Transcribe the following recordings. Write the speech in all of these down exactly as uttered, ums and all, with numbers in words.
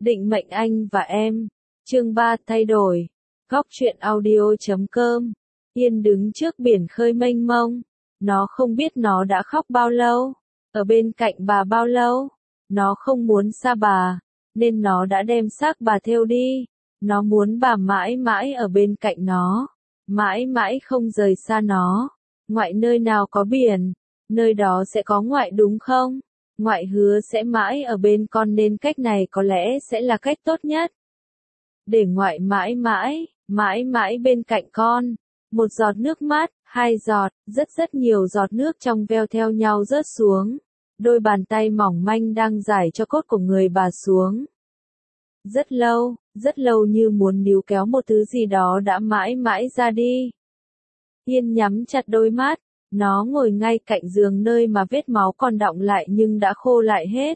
Định mệnh anh và em. Chương ba thay đổi. Góc truyện audio chấm com. Yên đứng trước biển khơi mênh mông. Nó không biết nó đã khóc bao lâu, ở bên cạnh bà bao lâu. Nó không muốn xa bà, nên nó đã đem xác bà theo đi. Nó muốn bà mãi mãi ở bên cạnh nó, mãi mãi không rời xa nó. Ngoại nơi nào có biển, nơi đó sẽ có ngoại đúng không? Ngoại hứa sẽ mãi ở bên con nên cách này có lẽ sẽ là cách tốt nhất. Để ngoại mãi mãi, mãi mãi bên cạnh con. Một giọt nước mắt, hai giọt, rất rất nhiều giọt nước trong veo theo nhau rớt xuống. Đôi bàn tay mỏng manh đang giải cho cốt của người bà xuống. Rất lâu, rất lâu như muốn níu kéo một thứ gì đó đã mãi mãi ra đi. Yên nhắm chặt đôi mắt, nó ngồi ngay cạnh giường nơi mà vết máu còn đọng lại nhưng đã khô lại hết.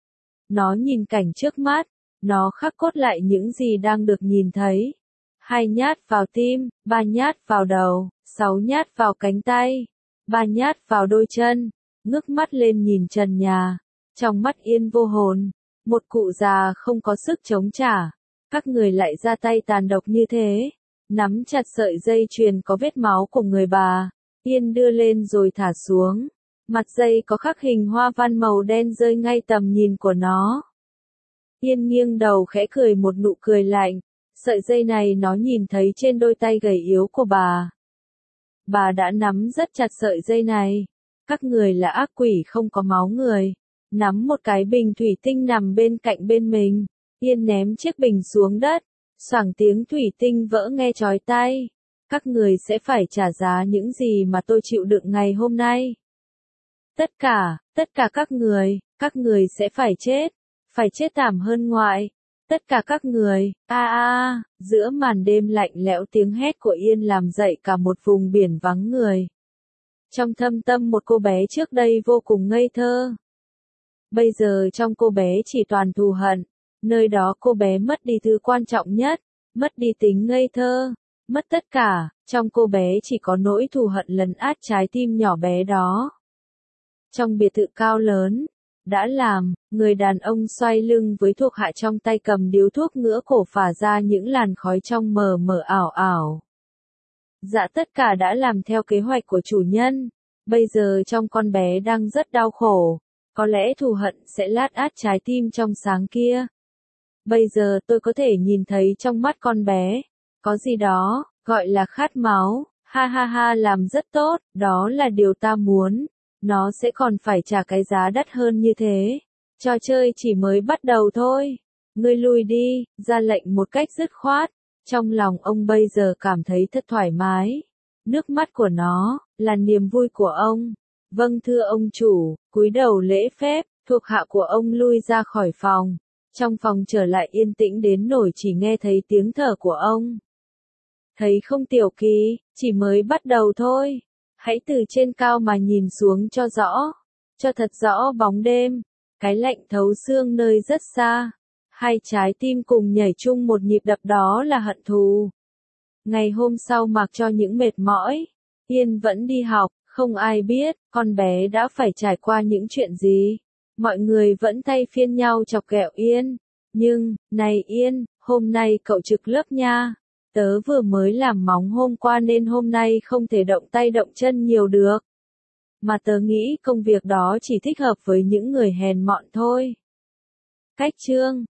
Nó nhìn cảnh trước mắt, nó khắc cốt lại những gì đang được nhìn thấy. Hai nhát vào tim, ba nhát vào đầu, sáu nhát vào cánh tay, ba nhát vào đôi chân, ngước mắt lên nhìn trần nhà. Trong mắt Yên vô hồn, một cụ già không có sức chống trả. Các người lại ra tay tàn độc như thế, nắm chặt sợi dây chuyền có vết máu của người bà. Yên đưa lên rồi thả xuống. Mặt dây có khắc hình hoa văn màu đen rơi ngay tầm nhìn của nó. Yên nghiêng đầu khẽ cười một nụ cười lạnh. Sợi dây này nó nhìn thấy trên đôi tay gầy yếu của bà. Bà đã nắm rất chặt sợi dây này. Các người là ác quỷ không có máu người. Nắm một cái bình thủy tinh nằm bên cạnh bên mình. Yên ném chiếc bình xuống đất. Xoảng tiếng thủy tinh vỡ nghe chói tai. Các người sẽ phải trả giá những gì mà tôi chịu đựng ngày hôm nay. Tất cả, tất cả các người, các người sẽ phải chết. Phải chết thảm hơn ngoại. Tất cả các người, a a, giữa màn đêm lạnh lẽo tiếng hét của Yên làm dậy cả một vùng biển vắng người. Trong thâm tâm một cô bé trước đây vô cùng ngây thơ. Bây giờ trong cô bé chỉ toàn thù hận. Nơi đó cô bé mất đi thứ quan trọng nhất, mất đi tính ngây thơ, mất tất cả, trong cô bé chỉ có nỗi thù hận lấn át trái tim nhỏ bé đó. Trong biệt thự cao lớn, đã làm, người đàn ông xoay lưng với thuộc hạ trong tay cầm điếu thuốc ngửa cổ phả ra những làn khói trong mờ mờ ảo ảo. Dạ tất cả đã làm theo kế hoạch của chủ nhân, bây giờ trong con bé đang rất đau khổ, có lẽ thù hận sẽ lát át trái tim trong sáng kia. Bây giờ tôi có thể nhìn thấy trong mắt con bé, có gì đó, gọi là khát máu, ha ha ha làm rất tốt, đó là điều ta muốn. Nó sẽ còn phải trả cái giá đắt hơn như thế. Trò chơi chỉ mới bắt đầu thôi. Ngươi lui đi, ra lệnh một cách dứt khoát. Trong lòng ông bây giờ cảm thấy thật thoải mái. Nước mắt của nó, là niềm vui của ông. Vâng thưa ông chủ, cúi đầu lễ phép, thuộc hạ của ông lui ra khỏi phòng. Trong phòng trở lại yên tĩnh đến nỗi chỉ nghe thấy tiếng thở của ông. Thấy không Tiểu Kỳ, chỉ mới bắt đầu thôi. Hãy từ trên cao mà nhìn xuống cho rõ, cho thật rõ bóng đêm, cái lạnh thấu xương nơi rất xa. Hai trái tim cùng nhảy chung một nhịp đập đó là hận thù. Ngày hôm sau mặc cho những mệt mỏi, Yên vẫn đi học, không ai biết con bé đã phải trải qua những chuyện gì. Mọi người vẫn thay phiên nhau chọc ghẹo Yên. Nhưng, này Yên, hôm nay cậu trực lớp nha. Tớ vừa mới làm móng hôm qua nên hôm nay không thể động tay động chân nhiều được. Mà tớ nghĩ công việc đó chỉ thích hợp với những người hèn mọn thôi. Cách chương